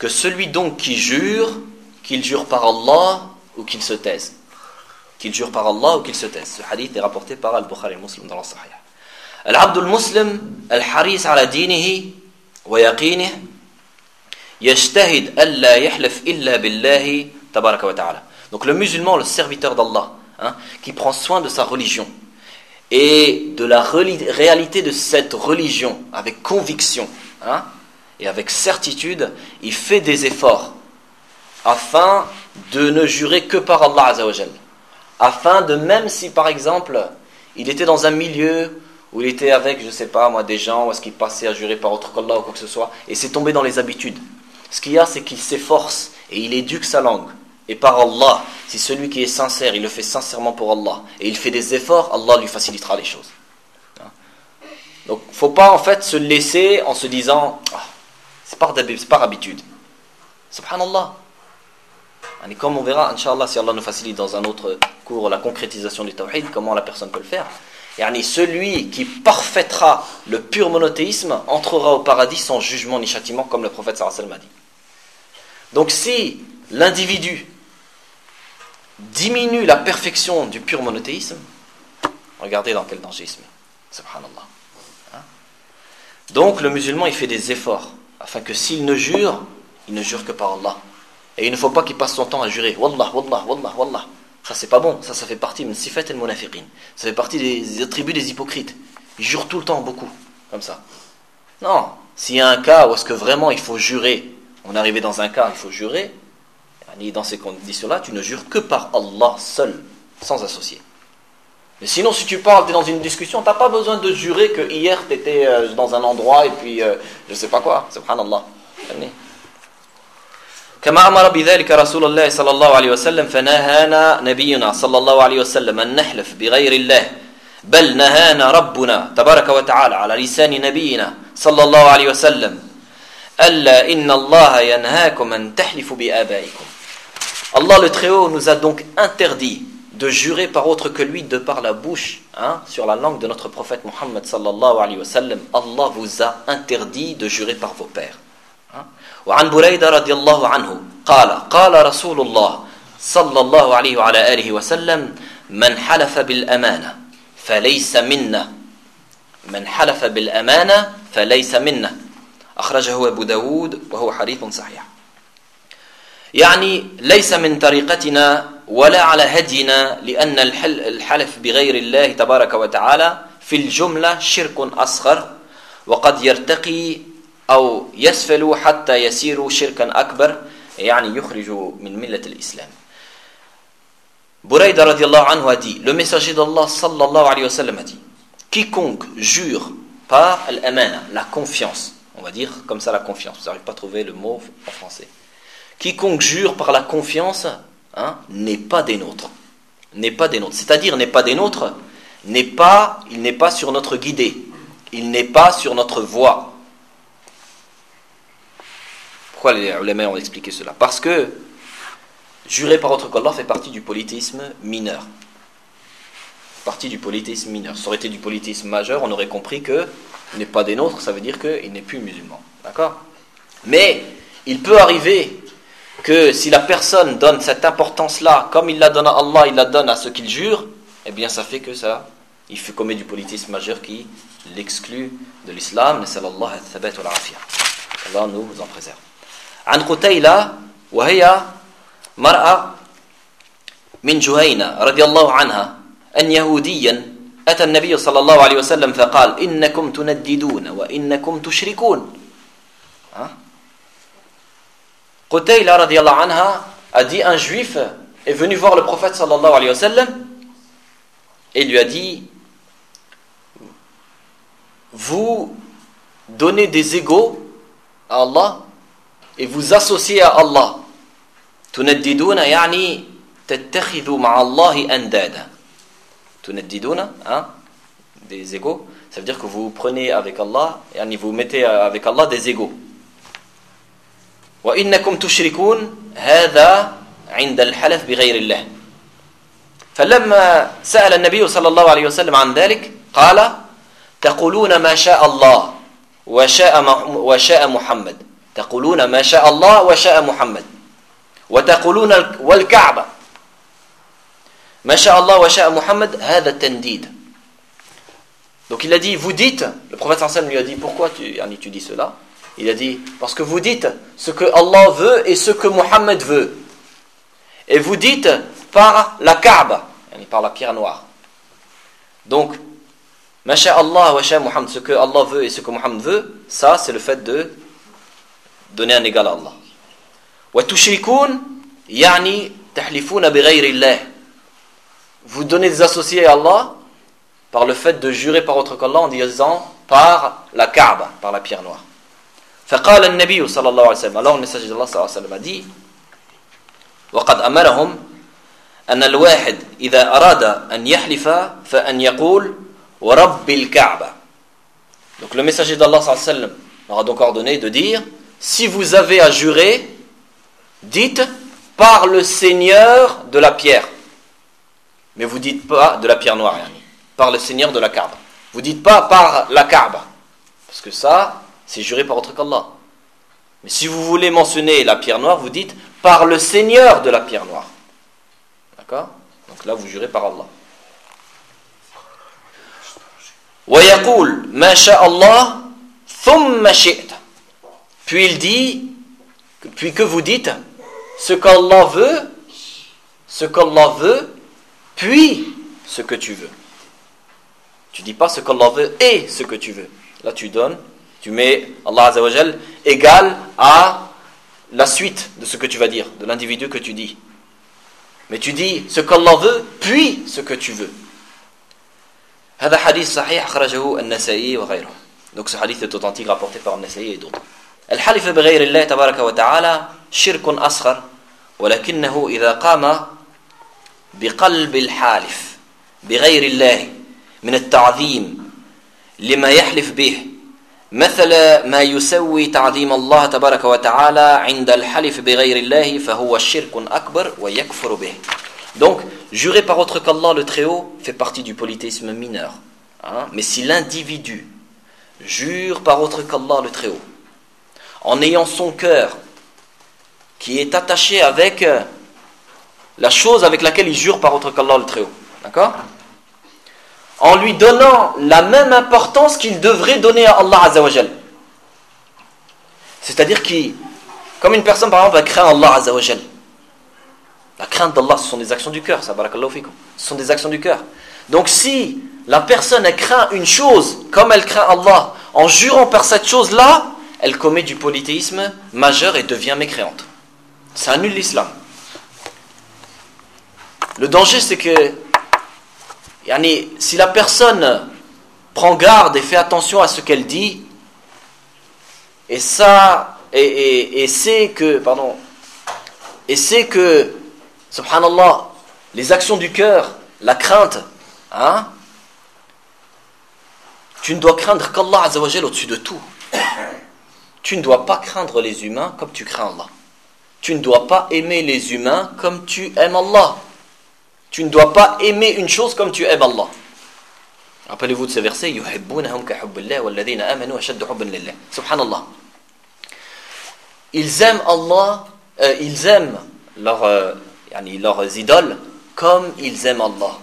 que celui donc qui jure, qu'il jure par Allah ou qu'il se taise. Qu'il jure par Allah ou qu'il se taise. Ce hadith est rapporté par Al-Bukhari al-Muslim dans la Sahih. Al-Abd al-Muslim, al-Haris ala dinihi wa yaqinih, yajtahid alla yahlif illa billahi tabaraka wa ta'ala. Donc le musulman, le serviteur d'Allah, hein, qui prend soin de sa religion et de la reli- réalité de cette religion avec conviction, hein, et avec certitude, il fait des efforts afin de ne jurer que par Allah Azza wa Jal. Afin de, même si par exemple il était dans un milieu où il était avec, je ne sais pas moi, des gens, où est-ce qu'il passait à jurer par autre qu'Allah ou quoi que ce soit, et c'est tombé dans les habitudes. Ce qu'il y a, c'est qu'il s'efforce et il éduque sa langue. Et par Allah, si celui qui est sincère, il le fait sincèrement pour Allah, et il fait des efforts, Allah lui facilitera les choses. Donc il ne faut pas en fait se laisser en se disant ah, c'est par, c'est par habitude. Subhanallah. Et comme on verra, Inch'Allah, si Allah nous facilite dans un autre cours la concrétisation du tawhid, comment la personne peut le faire. Yani celui qui parfaitera le pur monothéisme entrera au paradis sans jugement ni châtiment, comme le prophète sallallahu alayhi wa sallam a dit. Donc si l'individu diminue la perfection du pur monothéisme, regardez dans quel danger il se met. Subhanallah. Hein? Donc le musulman il fait des efforts afin que s'il ne jure, il ne jure que par Allah. Et il ne faut pas qu'il passe son temps à jurer Wallah, Wallah, Wallah, Wallah. Ça c'est pas bon, ça ça fait partie min sifat al-munafiqin. Ça fait partie des attributs des hypocrites. Ils jurent tout le temps beaucoup, comme ça. Non, s'il y a un cas où est-ce que vraiment il faut jurer, on est arrivé dans un cas où il faut jurer, dans ces conditions-là, tu ne jures que par Allah seul, sans associé. Mais sinon, si tu parles, tu es dans une discussion, tu n'as pas besoin de jurer que hier tu étais dans un endroit et puis euh, je ne sais pas quoi. Subhanallah. كما أمر بذلك رسول الله صلى الله عليه وسلم فنهانا نبينا صلى الله عليه وسلم أن نحلف بغير الله بل نهانا ربنا تبارك وتعالى على لسان نبينا صلى الله عليه وسلم ألا إن الله ينهاكم أن تحلفوا بآبائكم. Allah le Très-Haut nous a donc interdit de jurer par autre que lui de par la bouche, hein, sur la langue de notre prophète Muhammad sallallahu alayhi wa sallam. Allah vous a interdit de jurer par vos pères. Hein. وعن بريدة رضي الله عنه قال قال رسول الله صلى الله عليه وعلى آله وسلم من حلف بالأمانة فليس منا من حلف بالأمانة فليس منا أخرجه أبو داود وهو حديث صحيح. يعني ليس من طريقتنا ولا على هدينا لأن الحلف بغير الله تبارك وتعالى في الجملة شرك أصغر وقد يرتقي أو يسفل حتى يصير شركا أكبر يعني يخرج من ملة الإسلام. Buraïda radiallahu anhu a dit, le messager d'Allah sallallahu alayhi wa sallam a dit, quiconque jure par l'amana, la confiance, on va dire comme ça la confiance, vous n'arrivez pas à trouver le mot en français. Quiconque jure par la confiance, hein, n'est pas des nôtres. N'est pas des nôtres. C'est-à-dire n'est pas des nôtres, n'est pas, il n'est pas sur notre guidée, il n'est pas sur notre voie. Pourquoi les ulama ont expliqué cela? Parce que jurer par autre qu'Allah fait partie du polythéisme mineur. Partie du polythéisme mineur. Ça aurait été du polythéisme majeur, on aurait compris que il n'est pas des nôtres, ça veut dire qu'il n'est plus musulman. D'accord? Mais il peut arriver que si la personne donne cette importance-là, comme il la donne à Allah, il la donne à ceux qu'il jure, eh bien ça fait que ça, il fait commettre du polythéisme majeur qui l'exclut de l'islam. Nasallallahu al-thabat wal-afiyah. Allah nous en préserve. عن قتيلة وهي مرأة من جهينة رضي الله عنها أن يهوديا أتى النبي صلى الله عليه وسلم فقال إنكم تنددون وإنكم تشركون. Qutayla radiallahu anha a dit, un juif est venu voir le prophète sallallahu alayhi wa sallam et lui a dit, vous donnez des égaux à Allah et vous associez à Allah. Tunaddiduna yani tattakhidhu ma'a Allahi andada. Tunaddiduna, hein, des égaux, ça veut dire que vous prenez avec Allah, yani vous mettez avec Allah des égaux. وإنكم تشركون هذا عند الحلف بغير الله. فلما سأل النبي صلى الله عليه وسلم عن ذلك قال تقولون ما شاء الله وشاء وشاء محمد تقولون ما شاء الله وشاء محمد وتقولون والكعبة ما شاء الله وشاء محمد هذا التنديد. Donc il a dit, vous dites, le prophète sallallahu alayhi wa sallam lui a dit, pourquoi tu, yani, tu dis cela? Il a dit, parce que vous dites ce que Allah veut et ce que Muhammad veut. Et vous dites par la Kaaba, yani par la pierre noire. Donc, ma sha Allah wa sha Muhammad, ce que Allah veut et ce que Muhammad veut, ça c'est le fait de donner un égal à Allah. Wa tushrikun, yani tahlifuna bi ghayri Allah. Vous donnez des associés à Allah par le fait de jurer par autre qu'Allah en disant par la Kaaba, par la pierre noire. فقال النبي صلى الله عليه وسلم, alors le messager d'Allah صلى الله عليه وسلم a dit وقد أمرهم أن الواحد إذا أراد أن يحلف فأن يقول ورب الكعبة. Donc le messager d'Allah صلى الله عليه وسلم leur a donc ordonné de dire, si vous avez à jurer, dites par le Seigneur de la pierre. Mais vous dites pas de la pierre noire, yani, par le Seigneur de la Kaaba. Vous dites pas par la Kaaba, parce que ça, c'est juré par autre qu'Allah. Mais si vous voulez mentionner la pierre noire, vous dites par le Seigneur de la pierre noire. D'accord? Donc là, vous jurez par Allah. وَيَقُولْ مَا شَاءَ اللَّهُ ثُمَّ شِئْتَ. Puis il dit, puis que vous dites ce qu'Allah veut, ce qu'Allah veut, puis ce que tu veux. Tu dis pas ce qu'Allah veut et ce que tu veux. Là, tu donnes, tu mets Allah Azza wa Jal égal à la suite de ce que tu vas dire, de l'individu que tu dis. Mais tu dis ce qu'Allah veut, puis ce que tu veux. هذا حديث صحيح أخرجه النسائي وغيره. Donc ce hadith est authentique rapporté par النسائي et d'autres. الحلف بغير الله تبارك وتعالى شرك أصغر ولكنه إذا قام بقلب الحالف بغير الله من التعظيم لما يحلف به مثل ما يسوي تعظيم الله تبارك وتعالى عند الحلف بغير الله فهو شرك أكبر ويكفر به. Donc, jurer par autre qu'Allah le Très-Haut fait partie du polythéisme mineur. Hein? Mais si l'individu jure par autre qu'Allah le Très-Haut, en ayant son cœur qui est attaché avec la chose avec laquelle il jure par autre qu'Allah le Très-Haut, d'accord? En lui donnant la même importance qu'il devrait donner à Allah Azza wa Jal. C'est-à-dire qu'il, comme une personne par exemple va craindre Allah Azza wa Jal. La crainte d'Allah, ce sont des actions du cœur, ça barakallahu fikum. Ce sont des actions du cœur. Donc si la personne elle craint une chose comme elle craint Allah, en jurant par cette chose-là, elle commet du polythéisme majeur et devient mécréante. Ça annule l'islam. Le danger c'est que yani, si la personne prend garde et fait attention à ce qu'elle dit, et ça, et, et, et sait que, pardon, et sait que, subhanallah, les actions du cœur, la crainte, hein, tu ne dois craindre qu'Allah Azza wa Jal au-dessus de tout. Tu ne dois pas craindre les humains comme tu crains Allah. Tu ne dois pas aimer les humains comme tu aimes Allah. Tu ne dois pas aimer une chose comme tu aimes Allah. Rappelez-vous de ce verset, yuhibbunahum ka hubbillah walladhina amanu ashaddu hubban lillah. Subhanallah. Ils aiment Allah, euh, ils aiment leurs euh, yani leurs idoles comme ils aiment Allah.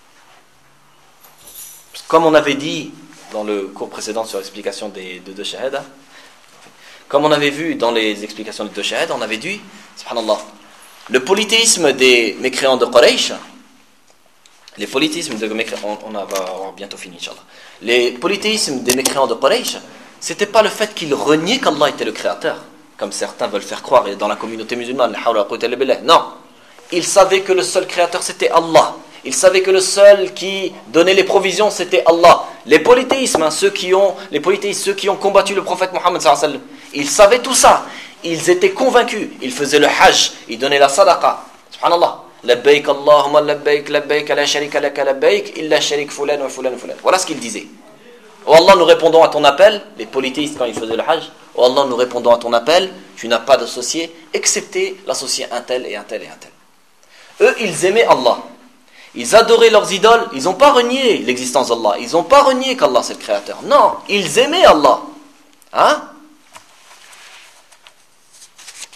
Comme on avait dit dans le cours précédent sur l'explication des de deux shahada, comme on avait vu dans les explications des deux shahada, on avait dit, subhanallah, le polythéisme des mécréants de Quraysh. Les polythéismes de mécréants, on, on va avoir bientôt fini, Inch'Allah. Les polythéismes des mécréants de Quraysh, c'était pas le fait qu'ils reniaient qu'Allah était le créateur, comme certains veulent faire croire dans la communauté musulmane. Non, ils savaient que le seul créateur c'était Allah. Ils savaient que le seul qui donnait les provisions c'était Allah. Les polythéismes, hein, ceux qui ont, les polythéistes, ceux qui ont combattu le prophète Mohammed sallallahu alayhi wa sallam, ils savaient tout ça. Ils étaient convaincus. Ils faisaient le hajj, ils donnaient la sadaqa. Subhanallah. Labbaik Allahumma labbaik labbaik la sharika laka labbaik illa sharik fulan wa fulan fulan. Voilà ce qu'il disait. Oh Allah, nous répondons à ton appel, les polythéistes quand ils faisaient le hajj, oh Allah, nous répondons à ton appel, tu n'as pas d'associé excepté l'associé un tel et un tel et un tel. Eux, ils aimaient Allah. Ils adoraient leurs idoles, ils n'ont pas renié l'existence d'Allah, ils n'ont pas renié qu'Allah c'est le créateur. Non, ils aimaient Allah. Hein?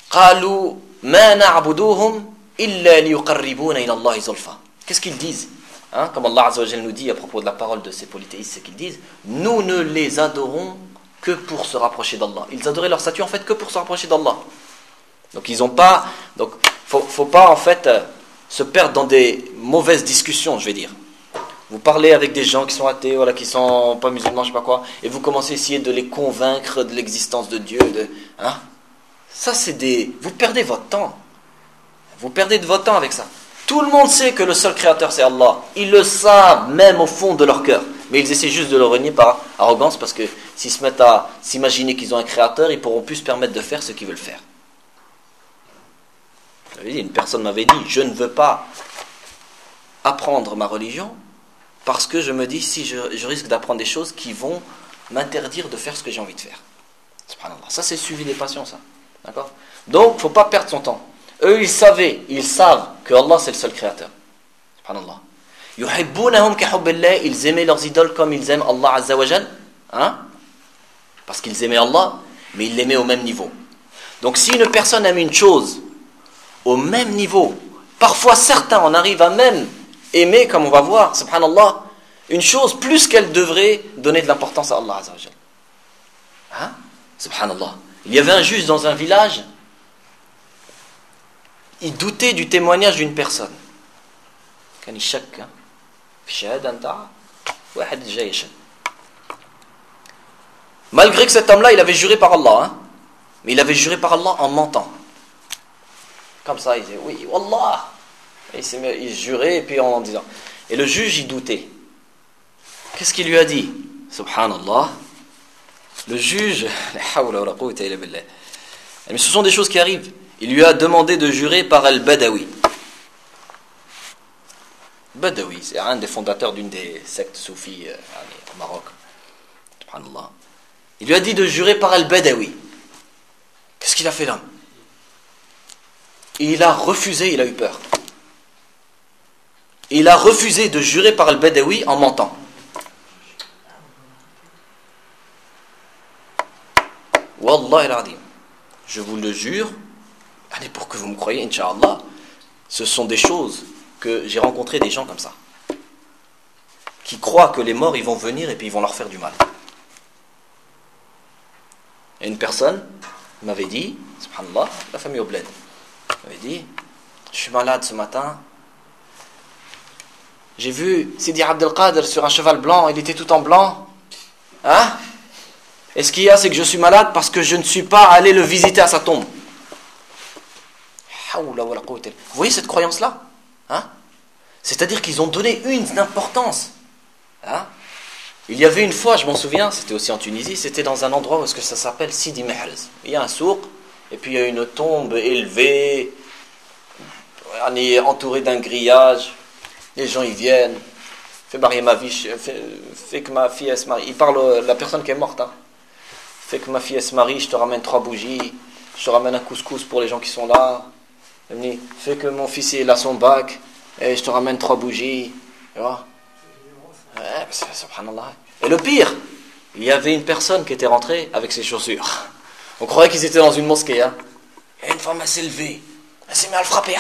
قالوا ما نعبدوهم إلا ليقربونا إلى الله زلفى. Qu'est-ce qu'ils disent? Hein, comme Allah Azza wa Jalla nous dit à propos de la parole de ces polythéistes, c'est qu'ils disent nous ne les adorons que pour se rapprocher d'Allah. Ils adoraient leur statue en fait que pour se rapprocher d'Allah. Donc ils ont pas, donc faut, faut pas en fait euh, se perdre dans des mauvaises discussions, je vais dire. Vous parlez avec des gens qui sont athées, voilà, qui sont pas musulmans, je sais pas quoi, et vous commencez à essayer de les convaincre de l'existence de Dieu, de, hein, ça c'est des, vous perdez votre temps. Vous perdez de votre temps avec ça. Tout le monde sait que le seul créateur c'est Allah. Ils le savent même au fond de leur cœur. Mais ils essaient juste de le renier par arrogance parce que s'ils se mettent à s'imaginer qu'ils ont un créateur, ils pourront plus se permettre de faire ce qu'ils veulent faire. Une personne m'avait dit, je ne veux pas apprendre ma religion parce que je me dis si je, je risque d'apprendre des choses qui vont m'interdire de faire ce que j'ai envie de faire. Subhanallah. Ça c'est suivi des passions, ça. D'accord? Donc, il ne faut pas perdre son temps. Eux, ils savaient, ils savent que Allah c'est le seul créateur. Subhanallah. Yuhibbunahum ka hubbillah, ils aimaient leurs idoles comme ils aiment Allah Azza wa Jal, hein? Parce qu'ils aimaient Allah, mais ils l'aimaient au même niveau. Donc, si une personne aime une chose au même niveau, parfois certains en arrivent à même aimer, comme on va voir, subhanallah, une chose plus qu'elle devrait donner de l'importance à Allah Azza wa Jal. Hein? Subhanallah. Il y avait un juge dans un village. Il doutait du témoignage d'une personne. Malgré que cet homme-là, il avait juré par Allah, hein, mais il avait juré par Allah en mentant. Comme ça, il disait oui, Wallah. Et il s'est mis, il jurait et puis en disant. Et le juge, il doutait. Qu'est-ce qu'il lui a dit? Subhanallah. Le juge, mais ce sont des choses qui arrivent. Il lui a demandé de jurer par Al-Badawi. Badawi, c'est un des fondateurs d'une des sectes soufis euh, au Maroc. Subhanallah. Il lui a dit de jurer par Al-Badawi. Qu'est-ce qu'il a fait l'homme? Il a refusé, il a eu peur. Il a refusé de jurer par Al-Badawi en mentant. Wallah al-Adim. Je vous le jure, allez pour que vous me croyez, Inch'Allah, ce sont des choses que j'ai rencontré des gens comme ça, qui croient que les morts ils vont venir et puis ils vont leur faire du mal. Et une personne m'avait dit, subhanallah, la famille au bled, m'avait dit, je suis malade ce matin, j'ai vu Sidi Abdel Qadir sur un cheval blanc, il était tout en blanc, hein? Et ce qu'il y a, c'est que je suis malade parce que je ne suis pas allé le visiter à sa tombe. Vous voyez cette croyance-là, hein? C'est-à-dire qu'ils ont donné une importance. Hein? Il y avait une fois, je m'en souviens, c'était aussi en Tunisie, c'était dans un endroit où est-ce que ça s'appelle Sidi Mehrez. Il y a un souk, et puis il y a une tombe élevée, on est entouré d'un grillage, les gens y viennent, fais marier ma vie, fais, fais que ma fille elle se marie. Il parle la personne qui est morte, hein. Fais que ma fille elle se marie, je te ramène trois bougies, je te ramène un couscous pour les gens qui sont là. Fais que mon fils il a son bac, et je te ramène trois bougies. Tu vois? Ouais, subhanallah. Et le pire, il y avait une personne qui était rentrée avec ses chaussures. On croyait qu'ils étaient dans une mosquée. Hein. Et une femme, elle s'est levée. Elle s'est mise à le frapper.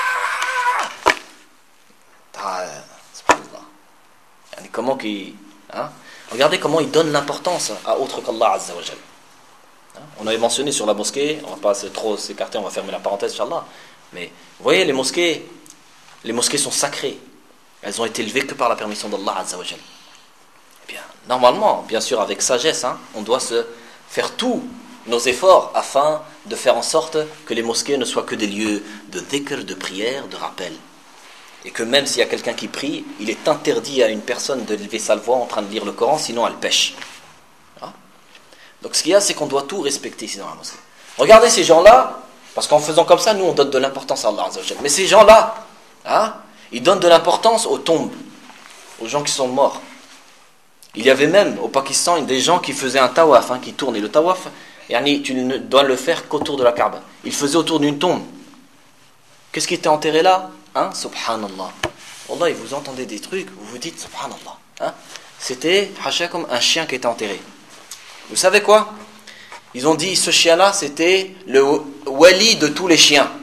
Ah, subhanallah. Comment qu'il, hein? Regardez comment il donne l'importance à autre qu'Allah Azza wa Jal. Hein? On avait mentionné sur la mosquée, on ne va pas trop s'écarter, on va fermer la parenthèse, Inch'Allah. Mais vous voyez, les mosquées, les mosquées sont sacrées. Elles ont été élevées que par la permission d'Allah Azza wa Jal. Eh bien, normalement, bien sûr, avec sagesse, hein, on doit se faire tous nos efforts afin de faire en sorte que les mosquées ne soient que des lieux de dhikr, de prière, de rappel. Et que même s'il y a quelqu'un qui prie, il est interdit à une personne de lever sa voix en train de lire le Coran, sinon elle pêche. Hein? Donc ce qu'il y a, c'est qu'on doit tout respecter ici dans la mosquée. Regardez ces gens-là, parce qu'en faisant comme ça, nous on donne de l'importance à Allah Azza wa Jal. Mais ces gens-là, hein, ils donnent de l'importance aux tombes, aux gens qui sont morts. Il y avait même au Pakistan des gens qui faisaient un tawaf, hein, qui tournent. Et le tawaf, yani, tu ne dois le faire qu'autour de la Kaaba. Ils faisaient autour d'une tombe. Qu'est-ce qui était enterré là? Hein? Subhanallah. Wallah, vous entendez des trucs, vous vous dites Subhanallah. Hein? C'était comme un chien qui était enterré. Vous savez quoi? Ils ont dit ce chien-là, c'était le wali de tous les chiens.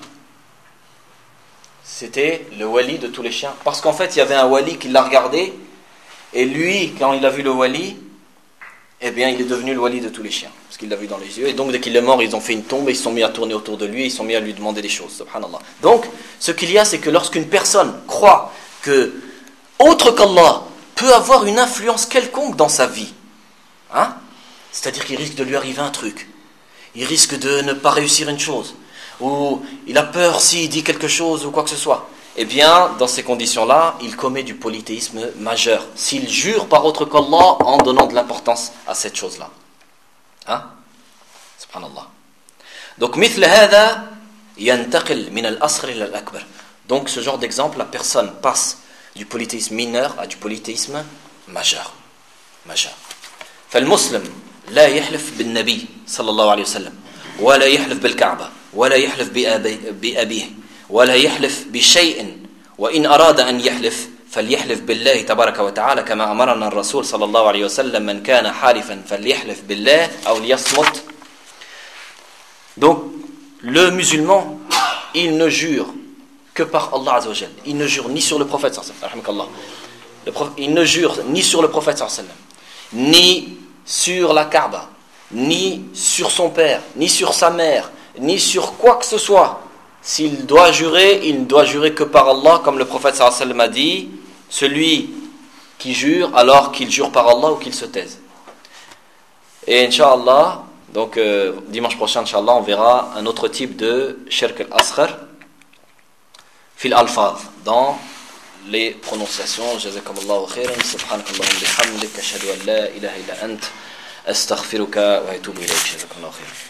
C'était le wali de tous les chiens. Parce qu'en fait, il y avait un wali qui l'a regardé, et lui, quand il a vu le wali, eh bien, il est devenu le wali de tous les chiens, parce qu'il l'a vu dans les yeux. Et donc, dès qu'il est mort, ils ont fait une tombe, et ils se sont mis à tourner autour de lui, et ils se sont mis à lui demander des choses. Subhanallah. Donc, ce qu'il y a, c'est que lorsqu'une personne croit que autre qu'Allah peut avoir une influence quelconque dans sa vie, hein, c'est-à-dire qu'il risque de lui arriver un truc, il risque de ne pas réussir une chose, ou il a peur s'il dit quelque chose ou quoi que ce soit, eh bien, dans ces conditions-là, il commet du polythéisme majeur. S'il jure par autre qu'Allah en donnant de l'importance à cette chose-là. Hein? Subhanallah. Donc, مثل هذا ينتقل من الأصغر إلى الأكبر. Donc, ce genre d'exemple, la personne passe du polythéisme mineur à du polythéisme majeur. Majeur. فالمسلم لا يحلف بالنبي صلى الله عليه وسلم ولا يحلف بالكعبة ولا يحلف بأبيه ولا يحلف بشيء وإن أراد أن يحلف فليحلف بالله تبارك وتعالى كما أمرنا الرسول صلى الله عليه وسلم من كان حالفا فليحلف بالله أو ليصمت. Donc le musulman, il ne jure que par Allah Azza wa Jal. Il ne jure ni sur le prophète sallallahu alayhi wa sallam, le prophète, il ne jure ni sur le prophète sallallahu alayhi wa sallam, ni sur la Kaaba, ni sur son père, ni sur sa mère, ni sur quoi que ce soit. S'il doit jurer, il ne doit jurer que par Allah, comme le prophète sallallahu alayhi wa sallam a dit, celui qui jure, alors qu'il jure par Allah ou qu'il se taise. Et Inch'Allah, donc euh, dimanche prochain, Inch'Allah, on verra un autre type de shirk al-asghar, fil alfaz, dans les prononciations. Jazakumullahu khairan, subhanakallahumma bihamdik, ashhadu an la ilaha illa ant, astaghfiruka wa atubu ilayk. Jazakumullahu khairan.